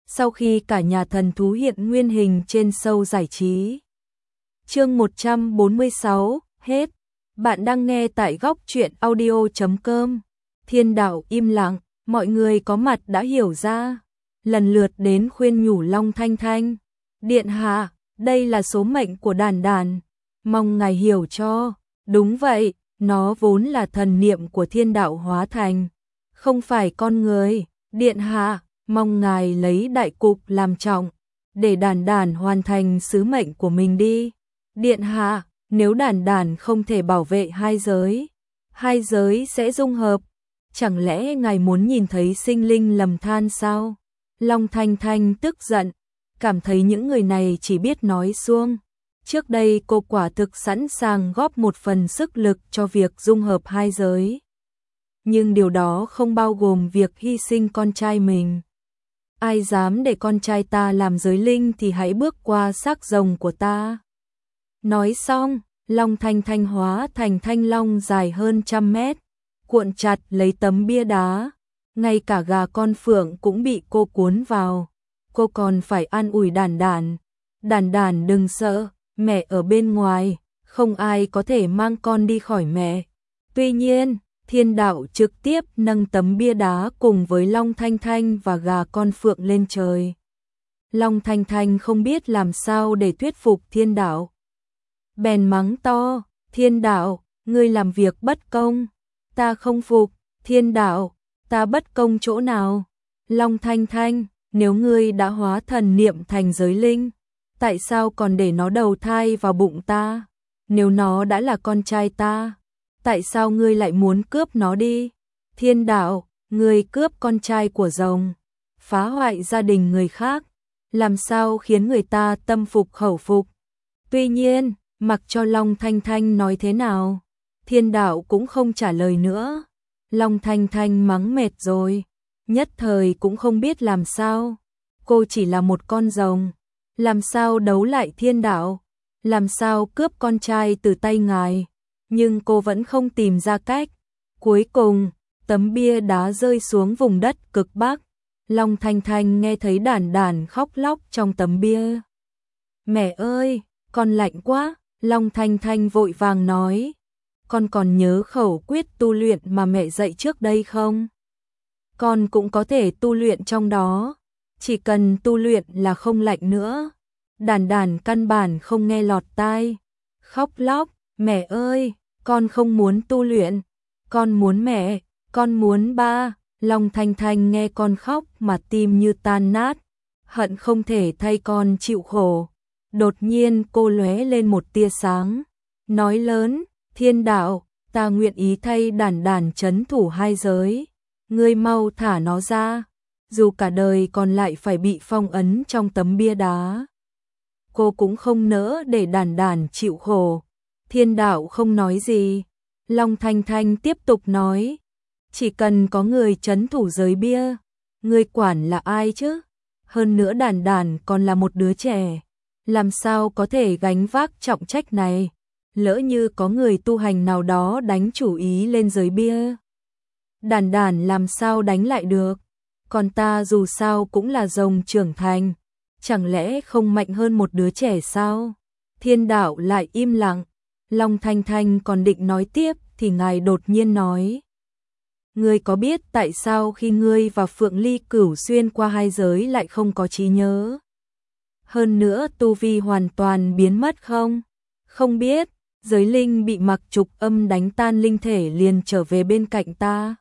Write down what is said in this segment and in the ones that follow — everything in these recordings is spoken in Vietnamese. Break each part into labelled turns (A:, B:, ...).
A: sau khi cả nhà thần thú hiện nguyên hình trên show giải trí. Chương 146, hết. Bạn đang nghe tại góc truyện audio.com. Thiên đạo im lặng, mọi người có mặt đã hiểu ra, lần lượt đến khuyên nhủ Long Thanh Thanh. Điện hạ, đây là số mệnh của đàn đàn, mong ngài hiểu cho. Đúng vậy, nó vốn là thần niệm của thiên đạo hóa thành, không phải con người. Điện hạ, mong ngài lấy đại cục làm trọng, để đàn đàn hoàn thành sứ mệnh của mình đi. Điện hạ, nếu đàn đàn không thể bảo vệ hai giới sẽ dung hợp. Chẳng lẽ ngài muốn nhìn thấy sinh linh lầm than sao? Long Thanh Thanh tức giận, cảm thấy những người này chỉ biết nói suông. Trước đây cô quả thực sẵn sàng góp một phần sức lực cho việc dung hợp hai giới. Nhưng điều đó không bao gồm việc hy sinh con trai mình. Ai dám để con trai ta làm giới linh thì hãy bước qua xác rồng của ta. Nói xong, Long Thanh Thanh hóa thành thanh long dài hơn 100 mét, cuộn chặt lấy tấm bia đá. Ngay cả gà con phượng cũng bị cô cuốn vào. Cô còn phải an ủi đàn đàn. Đàn đàn đừng sợ, mẹ ở bên ngoài, không ai có thể mang con đi khỏi mẹ. Tuy nhiên, thiên đạo trực tiếp nâng tấm bia đá cùng với Long Thanh Thanh và gà con phượng lên trời. Long Thanh Thanh không biết làm sao để thuyết phục thiên đạo. Bèn mắng to, thiên đạo, ngươi làm việc bất công, ta không phục. Thiên đạo, ta bất công chỗ nào? Long Thanh Thanh, nếu ngươi đã hóa thần niệm thành giới linh, tại sao còn để nó đầu thai vào bụng ta? Nếu nó đã là con trai ta, tại sao ngươi lại muốn cướp nó đi? Thiên đạo, ngươi cướp con trai của rồng, phá hoại gia đình người khác, làm sao khiến người ta tâm phục khẩu phục? Tuy nhiên, mặc cho Long Thanh Thanh nói thế nào, thiên đạo cũng không trả lời nữa. Long Thanh Thanh mắng mệt rồi, nhất thời cũng không biết làm sao. Cô chỉ là một con rồng, làm sao đấu lại thiên đạo, làm sao cướp con trai từ tay ngài. Nhưng cô vẫn không tìm ra cách. Cuối cùng, tấm bia đá rơi xuống vùng đất cực Bắc. Long Thanh Thanh nghe thấy đàn đàn khóc lóc trong tấm bia. Mẹ ơi, con lạnh quá. Long Thanh Thanh vội vàng nói, con còn nhớ khẩu quyết tu luyện mà mẹ dạy trước đây không? Con cũng có thể tu luyện trong đó, chỉ cần tu luyện là không lạnh nữa. Đàn đàn căn bản không nghe lọt tai, khóc lóc, mẹ ơi, con không muốn tu luyện, con muốn mẹ, con muốn ba. Long Thanh Thanh nghe con khóc mà tim như tan nát, hận không thể thay con chịu khổ. Đột nhiên cô lóe lên một tia sáng, nói lớn, thiên đạo, ta nguyện ý thay đàn đàn trấn thủ hai giới. Ngươi mau thả nó ra, dù cả đời còn lại phải bị phong ấn trong tấm bia đá. Cô cũng không nỡ để đàn đàn chịu khổ. Thiên đạo không nói gì. Long Thanh Thanh tiếp tục nói, chỉ cần có người trấn thủ giới bia, ngươi quản là ai chứ? Hơn nữa đàn đàn còn là một đứa trẻ, làm sao có thể gánh vác trọng trách này? Lỡ như có người tu hành nào đó đánh chủ ý lên giới bia, đàn đàn làm sao đánh lại được? Còn ta dù sao cũng là rồng trưởng thành, chẳng lẽ không mạnh hơn một đứa trẻ sao? Thiên đạo lại im lặng. Long Thanh Thanh còn định nói tiếp thì ngài đột nhiên nói, ngươi có biết tại sao khi ngươi và Phượng Ly Cửu xuyên qua hai giới lại không có trí nhớ? Hơn nữa tu vi hoàn toàn biến mất không? Không biết. Giới linh bị Mặc Trục Âm đánh tan linh thể liền trở về bên cạnh ta.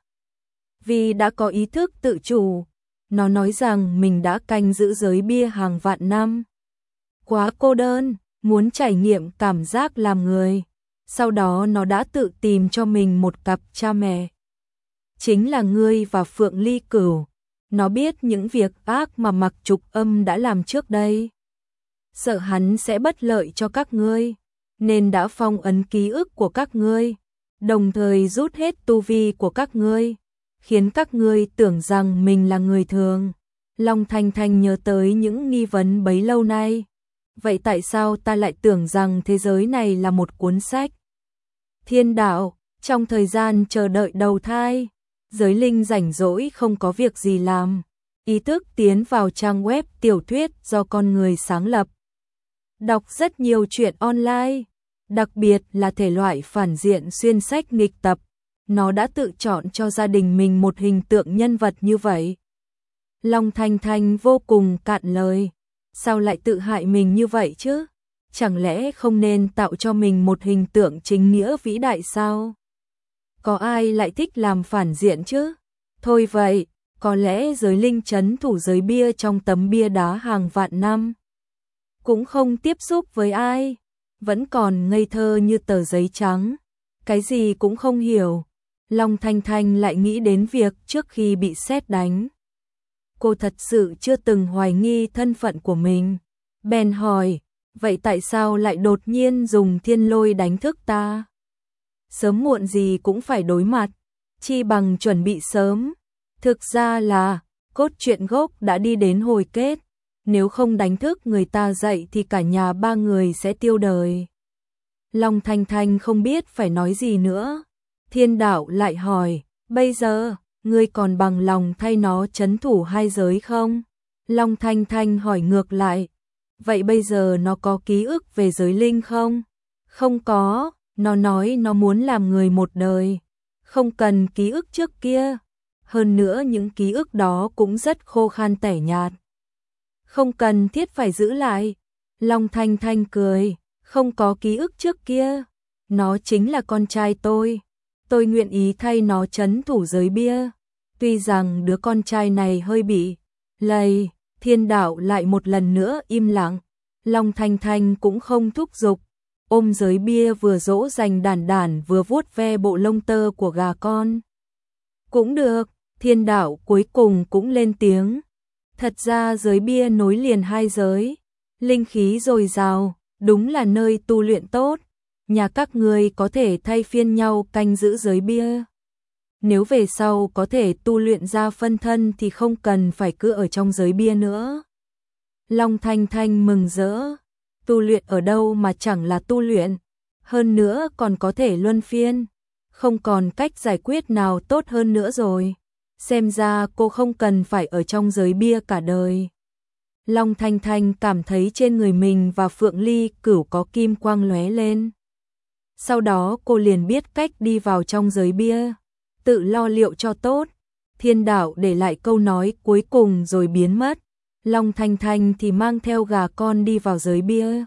A: Vì đã có ý thức tự chủ, nó nói rằng mình đã canh giữ giới bia hàng vạn năm. Quá cô đơn, muốn trải nghiệm cảm giác làm người. Sau đó nó đã tự tìm cho mình một cặp cha mẹ. Chính là ngươi và Phượng Ly Cửu. Nó biết những việc ác mà Mặc Trục Âm đã làm trước đây, sợ hắn sẽ bất lợi cho các ngươi, nên đã phong ấn ký ức của các ngươi, đồng thời rút hết tu vi của các ngươi, khiến các ngươi tưởng rằng mình là người thường. Long Thanh Thanh nhớ tới những nghi vấn bấy lâu nay. Vậy tại sao ta lại tưởng rằng thế giới này là một cuốn sách? Thiên đạo, trong thời gian chờ đợi đầu thai, giới linh rảnh rỗi không có việc gì làm, ý thức tiến vào trang web tiểu thuyết do con người sáng lập. Đọc rất nhiều truyện online, đặc biệt là thể loại phản diện xuyên sách nghịch tập. Nó đã tự chọn cho gia đình mình một hình tượng nhân vật như vậy. Long Thanh Thanh vô cùng cạn lời. Sao lại tự hại mình như vậy chứ? Chẳng lẽ không nên tạo cho mình một hình tượng chính nghĩa vĩ đại sao? Có ai lại thích làm phản diện chứ? Thôi vậy, có lẽ giới linh trấn thủ giới bia trong tấm bia đá hàng vạn năm. Cũng không tiếp xúc với ai. Vẫn còn ngây thơ như tờ giấy trắng. Cái gì cũng không hiểu. Long Thanh Thanh lại nghĩ đến việc trước khi bị sét đánh. Cô thật sự chưa từng hoài nghi thân phận của mình. Bèn hỏi, vậy tại sao lại đột nhiên dùng thiên lôi đánh thức ta? Sớm muộn gì cũng phải đối mặt, chi bằng chuẩn bị sớm. Thực ra là, cốt truyện gốc đã đi đến hồi kết. Nếu không đánh thức người ta dậy thì cả nhà ba người sẽ tiêu đời. Long Thanh Thanh không biết phải nói gì nữa. Thiên đạo lại hỏi, bây giờ, ngươi còn bằng lòng thay nó trấn thủ hai giới không? Long Thanh Thanh hỏi ngược lại, vậy bây giờ nó có ký ức về giới linh không? Không có, nó nói nó muốn làm người một đời, không cần ký ức trước kia. Hơn nữa những ký ức đó cũng rất khô khan tẻ nhạt. Không cần thiết phải giữ lại. Long Thanh Thanh cười, không có ký ức trước kia. Nó chính là con trai tôi. Tôi nguyện ý thay nó trấn thủ giới bia. Tuy rằng đứa con trai này hơi bị lầy, thiên đạo lại một lần nữa im lặng. Long Thanh Thanh cũng không thúc giục. Ôm giới bia vừa dỗ dành đản đản vừa vuốt ve bộ lông tơ của gà con. Cũng được, thiên đạo cuối cùng cũng lên tiếng. Thật ra giới bia nối liền hai giới. Linh khí dồi dào, đúng là nơi tu luyện tốt. Nhà các ngươi có thể thay phiên nhau canh giữ giới bia. Nếu về sau có thể tu luyện ra phân thân thì không cần phải cứ ở trong giới bia nữa. Long Thanh Thanh mừng rỡ. Tu luyện ở đâu mà chẳng là tu luyện. Hơn nữa còn có thể luân phiên. Không còn cách giải quyết nào tốt hơn nữa rồi. Xem ra cô không cần phải ở trong giới bia cả đời. Long Thanh Thanh cảm thấy trên người mình và Phượng Ly Cửu có kim quang lóe lên. Sau đó cô liền biết cách đi vào trong giới bia. Tự lo liệu cho tốt. Thiên đạo để lại câu nói cuối cùng rồi biến mất. Long Thanh Thanh thì mang theo gà con đi vào giới bia.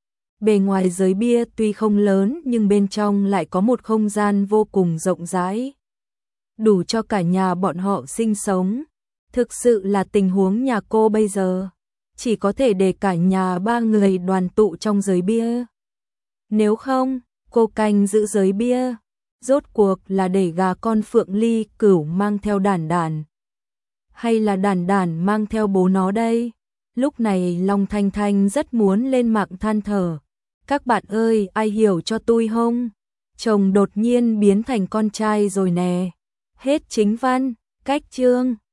A: Bề ngoài giới bia tuy không lớn nhưng bên trong lại có một không gian vô cùng rộng rãi. Đủ cho cả nhà bọn họ sinh sống. Thực sự là tình huống nhà cô bây giờ. Chỉ có thể để cả nhà ba người đoàn tụ trong giới bia. Nếu không, cô canh giữ giới bia. Rốt cuộc là để gà con Phượng Ly Cửu mang theo đản đản. Hay là đản đản mang theo bố nó đây? Lúc này Long Thanh Thanh rất muốn lên mạng than thở. Các bạn ơi, ai hiểu cho tôi không? Chồng đột nhiên biến thành con trai rồi nè. Hết chính văn, cách chương.